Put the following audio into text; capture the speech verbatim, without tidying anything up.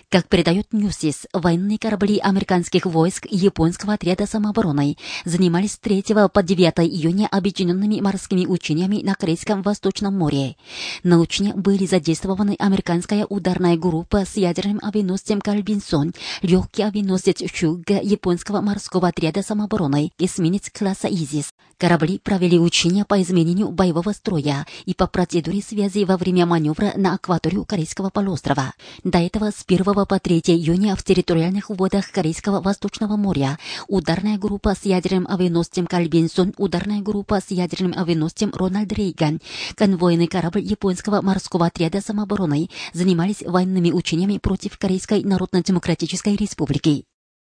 Как передает Ньюсис, военные корабли американских войск и японского отряда самообороны занимались с третьего по девятое июня объединенными морскими учениями на Корейском Восточном море. На учения были задействованы американская ударная группа с ядерным авианосцем «Кальбинсон», легкий авианосец «Хюг» японского морского отряда самообороны, эсминец класса «Изис». Корабли провели учения по изменению боевого строя и по процедуре связи во время маневра на акваторию Корейского полуострова. До этого с первого по третье июня в территориальных водах Корейского Восточного моря ударная группа с ядерным авианосцем «Кальбинсон», ударная группа с ядерным авианосцем «Рональд Рейган», конвойный корабль японского морского отряда самообороны занимались военными учениями против Корейской Народно-Демократической Республики.